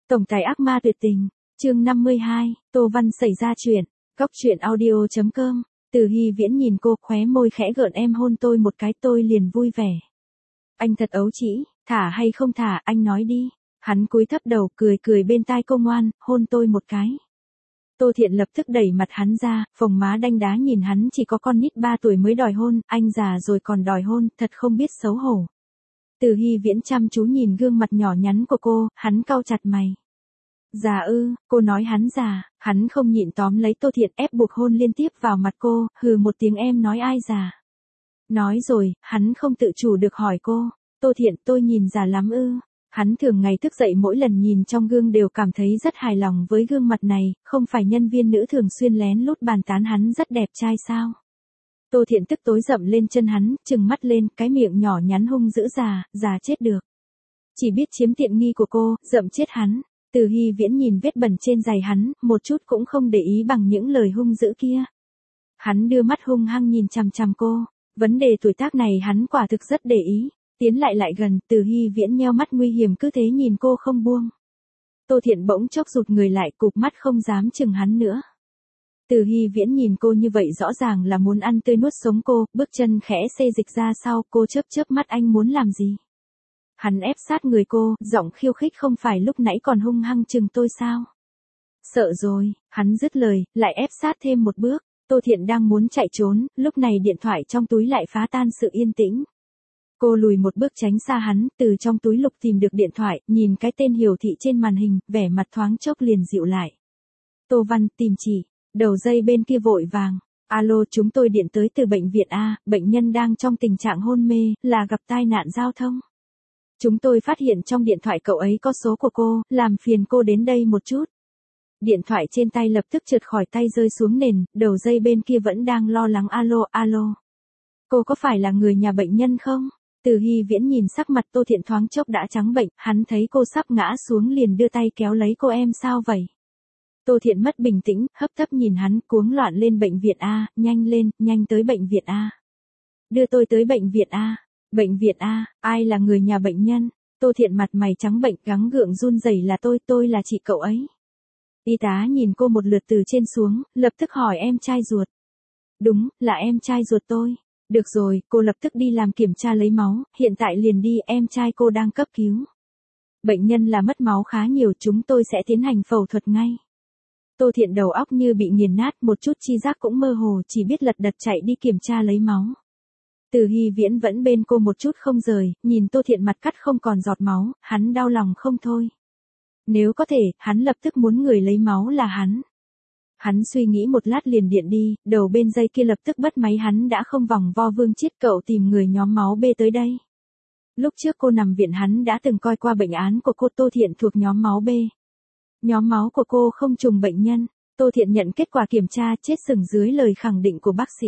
Tổng tài ác ma tuyệt tình, chương 52, Tô Văn xảy ra chuyện, Cóc truyện audio.com, Từ Hy Viễn nhìn cô khóe môi khẽ gợn em hôn tôi một cái tôi liền vui vẻ. Anh thật ấu trĩ, thả hay không thả anh nói đi. Hắn cúi thấp đầu cười cười bên tai cô ngoan, hôn tôi một cái. Tô Thiện lập tức đẩy mặt hắn ra, phồng má đanh đá nhìn hắn chỉ có con nít 3 tuổi mới đòi hôn, anh già rồi còn đòi hôn, thật không biết xấu hổ. Từ Hy Viễn chăm chú nhìn gương mặt nhỏ nhắn của cô, hắn cau chặt mày. Già ư, cô nói hắn già, hắn không nhịn tóm lấy Tô Thiện ép buộc hôn liên tiếp vào mặt cô, hừ một tiếng em nói ai già. Nói rồi, hắn không tự chủ được hỏi cô, Tô Thiện tôi nhìn già lắm ư. Hắn thường ngày thức dậy mỗi lần nhìn trong gương đều cảm thấy rất hài lòng với gương mặt này, không phải nhân viên nữ thường xuyên lén lút bàn tán hắn rất đẹp trai sao. Tô Thiện tức tối dậm lên chân hắn, trừng mắt lên, cái miệng nhỏ nhắn hung dữ già chết được. Chỉ biết chiếm tiện nghi của cô, dậm chết hắn. Từ Hy Viễn nhìn vết bẩn trên giày hắn, một chút cũng không để ý bằng những lời hung dữ kia. Hắn đưa mắt hung hăng nhìn chằm chằm cô, vấn đề tuổi tác này hắn quả thực rất để ý. Tiến lại gần, Từ Hy Viễn nheo mắt nguy hiểm cứ thế nhìn cô không buông. Tô Thiện bỗng chốc rụt người lại cụp mắt không dám chừng hắn nữa. Từ Hy Viễn nhìn cô như vậy rõ ràng là muốn ăn tươi nuốt sống cô, bước chân khẽ xê dịch ra sau, cô chớp mắt anh muốn làm gì? Hắn ép sát người cô, giọng khiêu khích không phải lúc nãy còn hung hăng chừng tôi sao? Sợ rồi, hắn dứt lời, lại ép sát thêm một bước, Tô Thiện đang muốn chạy trốn, lúc này điện thoại trong túi lại phá tan sự yên tĩnh. Cô lùi một bước tránh xa hắn, từ trong túi lục tìm được điện thoại, nhìn cái tên hiển thị trên màn hình, vẻ mặt thoáng chốc liền dịu lại. Tô Văn, tìm chị, đầu dây bên kia vội vàng. Alo, chúng tôi điện tới từ bệnh viện A, bệnh nhân đang trong tình trạng hôn mê, là gặp tai nạn giao thông. Chúng tôi phát hiện trong điện thoại cậu ấy có số của cô, làm phiền cô đến đây một chút. Điện thoại trên tay lập tức trượt khỏi tay rơi xuống nền, đầu dây bên kia vẫn đang lo lắng alo. Cô có phải là người nhà bệnh nhân không? Từ Hy Viễn nhìn sắc mặt Tô Thiện thoáng chốc đã trắng bệnh, hắn thấy cô sắp ngã xuống liền đưa tay kéo lấy cô em sao vậy? Tô Thiện mất bình tĩnh, hấp tấp nhìn hắn cuống loạn lên bệnh viện A, nhanh lên, nhanh tới bệnh viện A. Đưa tôi tới bệnh viện A. Bệnh viện A, ai là người nhà bệnh nhân? Tô Thiện mặt mày trắng bệnh gắng gượng run rẩy là tôi là chị cậu ấy. Y tá nhìn cô một lượt từ trên xuống, lập tức hỏi em trai ruột. Đúng, là em trai ruột tôi. Được rồi, cô lập tức đi làm kiểm tra lấy máu, hiện tại liền đi, em trai cô đang cấp cứu. Bệnh nhân là mất máu khá nhiều, chúng tôi sẽ tiến hành phẫu thuật ngay. Tô Thiện đầu óc như bị nghiền nát, một chút chi giác cũng mơ hồ, chỉ biết lật đật chạy đi kiểm tra lấy máu. Từ Hy Viễn vẫn bên cô một chút không rời, nhìn Tô Thiện mặt cắt không còn giọt máu, hắn đau lòng không thôi. Nếu có thể, hắn lập tức muốn người lấy máu là hắn. Hắn suy nghĩ một lát liền điện đi, đầu bên dây kia lập tức bắt máy hắn đã không vòng vo Vương Chiết cậu tìm người nhóm máu B tới đây. Lúc trước cô nằm viện hắn đã từng coi qua bệnh án của cô Tô Thiện thuộc nhóm máu B. Nhóm máu của cô không trùng bệnh nhân, Tô Thiện nhận kết quả kiểm tra chết sừng dưới lời khẳng định của bác sĩ.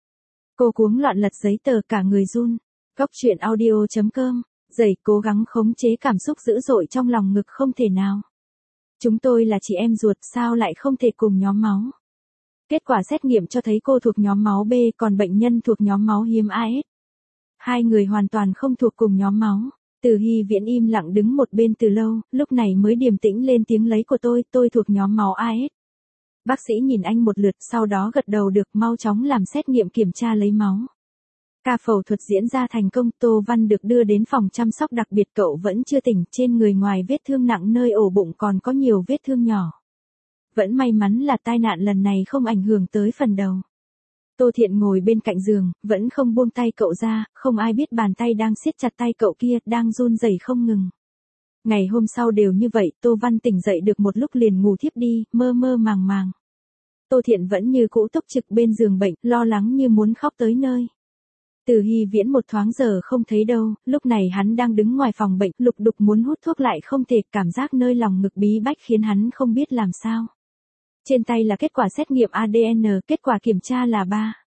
Cô cuống loạn lật giấy tờ cả người run. Cóc truyện audio.com, dày cố gắng khống chế cảm xúc dữ dội trong lòng ngực không thể nào. Chúng tôi là chị em ruột sao lại không thể cùng nhóm máu. Kết quả xét nghiệm cho thấy cô thuộc nhóm máu B còn bệnh nhân thuộc nhóm máu hiếm AS. Hai người hoàn toàn không thuộc cùng nhóm máu. Từ Hy Viễn im lặng đứng một bên từ lâu, lúc này mới điềm tĩnh lên tiếng lấy của tôi thuộc nhóm máu AS. Bác sĩ nhìn anh một lượt sau đó gật đầu được mau chóng làm xét nghiệm kiểm tra lấy máu. Ca phẫu thuật diễn ra thành công, Tô Văn được đưa đến phòng chăm sóc đặc biệt cậu vẫn chưa tỉnh, trên người ngoài vết thương nặng nơi ổ bụng còn có nhiều vết thương nhỏ. Vẫn may mắn là tai nạn lần này không ảnh hưởng tới phần đầu. Tô Thiện ngồi bên cạnh giường, vẫn không buông tay cậu ra, không ai biết bàn tay đang siết chặt tay cậu kia, đang run rẩy không ngừng. Ngày hôm sau đều như vậy, Tô Văn tỉnh dậy được một lúc liền ngủ thiếp đi, mơ màng. Tô Thiện vẫn như cũ túc trực bên giường bệnh, lo lắng như muốn khóc tới nơi. Từ Hy Viễn một thoáng giờ không thấy đâu, lúc này hắn đang đứng ngoài phòng bệnh, lục đục muốn hút thuốc lại không thể, cảm giác nơi lòng ngực bí bách khiến hắn không biết làm sao. Trên tay là kết quả xét nghiệm ADN, kết quả kiểm tra là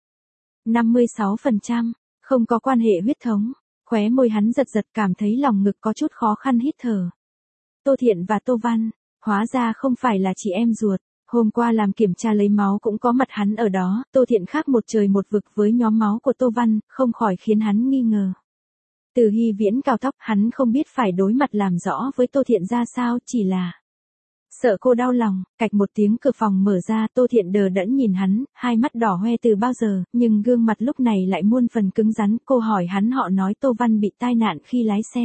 56%, không có quan hệ huyết thống. Khóe môi hắn giật cảm thấy lòng ngực có chút khó khăn hít thở. Tô Thiện và Tô Văn, hóa ra không phải là chị em ruột. Hôm qua làm kiểm tra lấy máu cũng có mặt hắn ở đó, Tô Thiện khác một trời một vực với nhóm máu của Tô Văn, không khỏi khiến hắn nghi ngờ. Từ Hy Viễn cao tóc, hắn không biết phải đối mặt làm rõ với Tô Thiện ra sao, chỉ là Sợ cô đau lòng, cạch một tiếng cửa phòng mở ra, Tô Thiện đờ đẫn nhìn hắn, hai mắt đỏ hoe từ bao giờ, nhưng gương mặt lúc này lại muôn phần cứng rắn. Cô hỏi hắn, họ nói Tô Văn bị tai nạn khi lái xe.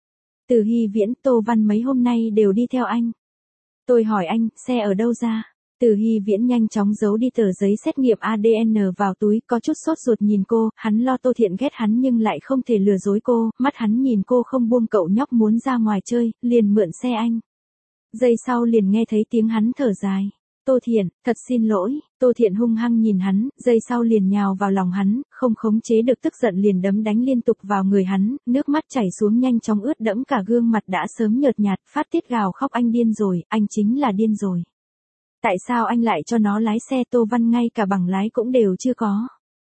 Từ Hy Viễn, Tô Văn mấy hôm nay đều đi theo anh. Tôi hỏi anh, xe ở đâu ra? Từ Hy Viễn nhanh chóng giấu đi tờ giấy xét nghiệm ADN vào túi, có chút sốt ruột nhìn cô, hắn lo Tô Thiện ghét hắn nhưng lại không thể lừa dối cô, mắt hắn nhìn cô không buông. Cậu nhóc muốn ra ngoài chơi, liền mượn xe anh. Giây sau liền nghe thấy tiếng hắn thở dài. Tô Thiện, thật xin lỗi. Tô Thiện hung hăng nhìn hắn, giây sau liền nhào vào lòng hắn, không khống chế được tức giận liền đấm đánh liên tục vào người hắn, nước mắt chảy xuống nhanh chóng ướt đẫm cả gương mặt đã sớm nhợt nhạt, phát tiết gào khóc. Anh điên rồi, anh chính là điên rồi. Tại sao anh lại cho nó lái xe? Tô Văn ngay cả bằng lái cũng đều chưa có.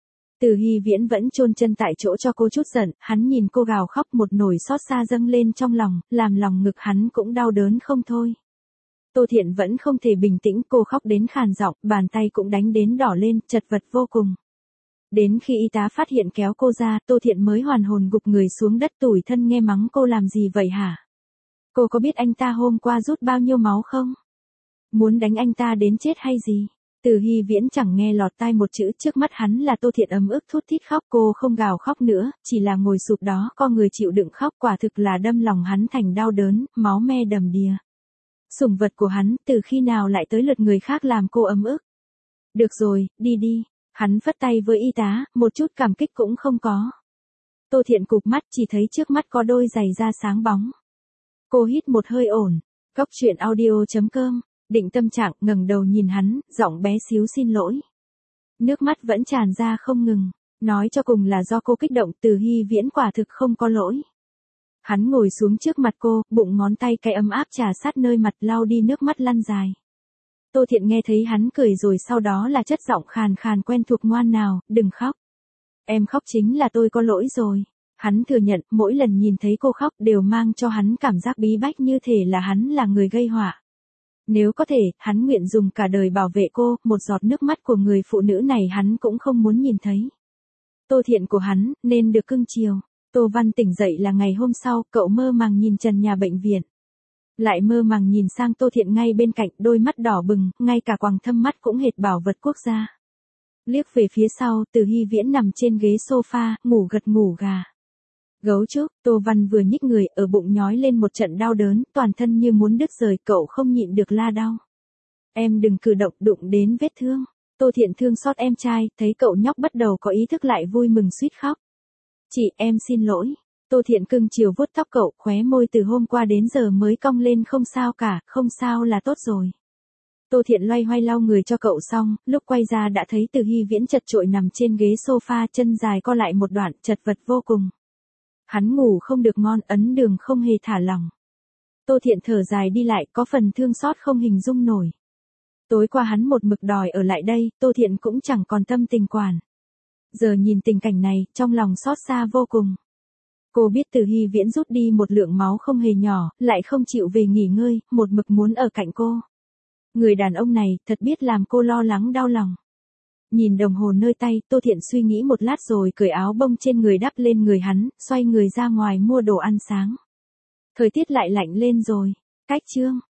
Từ Hy Viễn vẫn chôn chân tại chỗ cho cô chút giận, hắn nhìn cô gào khóc, một nỗi xót xa dâng lên trong lòng, làm lòng ngực hắn cũng đau đớn không thôi. Tô Thiện vẫn không thể bình tĩnh, cô khóc đến khàn giọng, bàn tay cũng đánh đến đỏ lên, chật vật vô cùng. Đến khi y tá phát hiện kéo cô ra, Tô Thiện mới hoàn hồn, gục người xuống đất tủi thân nghe mắng. Cô làm gì vậy hả? Cô có biết anh ta hôm qua rút bao nhiêu máu không? Muốn đánh anh ta đến chết hay gì? Từ Hy Viễn chẳng nghe lọt tai một chữ, trước mắt hắn là Tô Thiện ấm ức thút thít khóc. Cô không gào khóc nữa, chỉ là ngồi sụp đó, co người chịu đựng khóc, quả thực là đâm lòng hắn thành đau đớn, máu me đầm đìa. Sủng vật của hắn, từ khi nào lại tới lượt người khác làm cô ấm ức? Được rồi, đi đi. Hắn phất tay với y tá, một chút cảm kích cũng không có. Tô Thiện cụp mắt, chỉ thấy trước mắt có đôi giày da sáng bóng. Cô hít một hơi ổn. Góc truyện audio.com. Định tâm trạng, ngẩng đầu nhìn hắn, giọng bé xíu xin lỗi. Nước mắt vẫn tràn ra không ngừng. Nói cho cùng là do cô kích động. Từ Hy Viễn quả thực không có lỗi. Hắn ngồi xuống trước mặt cô, bụng ngón tay cái ấm áp trà sát nơi mặt, lau đi nước mắt lăn dài. Tô Thiện nghe thấy hắn cười rồi sau đó là chất giọng khàn khàn quen thuộc. Ngoan nào, đừng khóc. Em khóc chính là tôi có lỗi rồi. Hắn thừa nhận, mỗi lần nhìn thấy cô khóc đều mang cho hắn cảm giác bí bách, như thể là hắn là người gây họa. Nếu có thể, hắn nguyện dùng cả đời bảo vệ cô, một giọt nước mắt của người phụ nữ này hắn cũng không muốn nhìn thấy. Tô Thiện của hắn, nên được cưng chiều. Tô Văn tỉnh dậy là ngày hôm sau, cậu mơ màng nhìn trần nhà bệnh viện. Lại mơ màng nhìn sang Tô Thiện ngay bên cạnh, đôi mắt đỏ bừng, ngay cả quầng thâm mắt cũng hệt bảo vật quốc gia. Liếc về phía sau, Từ Hy Viễn nằm trên ghế sofa, ngủ gật ngủ gà. Gấu trúc, Tô Văn vừa nhích người, ở bụng nhói lên một trận đau đớn, toàn thân như muốn đứt rời, cậu không nhịn được la đau. Em đừng cử động, đụng đến vết thương. Tô Thiện thương xót em trai, thấy cậu nhóc bắt đầu có ý thức lại vui mừng suýt khóc. Chị, em xin lỗi. Tô Thiện cưng chiều vuốt tóc cậu, khóe môi từ hôm qua đến giờ mới cong lên. Không sao cả, không sao là tốt rồi. Tô Thiện loay hoay lau người cho cậu xong, lúc quay ra đã thấy Từ Hy Viễn chật chội nằm trên ghế sofa, chân dài co lại một đoạn, chật vật vô cùng. Hắn ngủ không được ngon, ấn đường không hề thả lỏng. Tô Thiện thở dài đi lại, có phần thương xót không hình dung nổi. Tối qua hắn một mực đòi ở lại đây, Tô Thiện cũng chẳng còn tâm tình quản. Giờ nhìn tình cảnh này, trong lòng xót xa vô cùng. Cô biết Từ Hy Viễn rút đi một lượng máu không hề nhỏ, lại không chịu về nghỉ ngơi, một mực muốn ở cạnh cô. Người đàn ông này, thật biết làm cô lo lắng đau lòng. Nhìn đồng hồ nơi tay, Tô Thiện suy nghĩ một lát rồi cởi áo bông trên người đắp lên người hắn, xoay người ra ngoài mua đồ ăn sáng. Thời tiết lại lạnh lên rồi. Cách chương.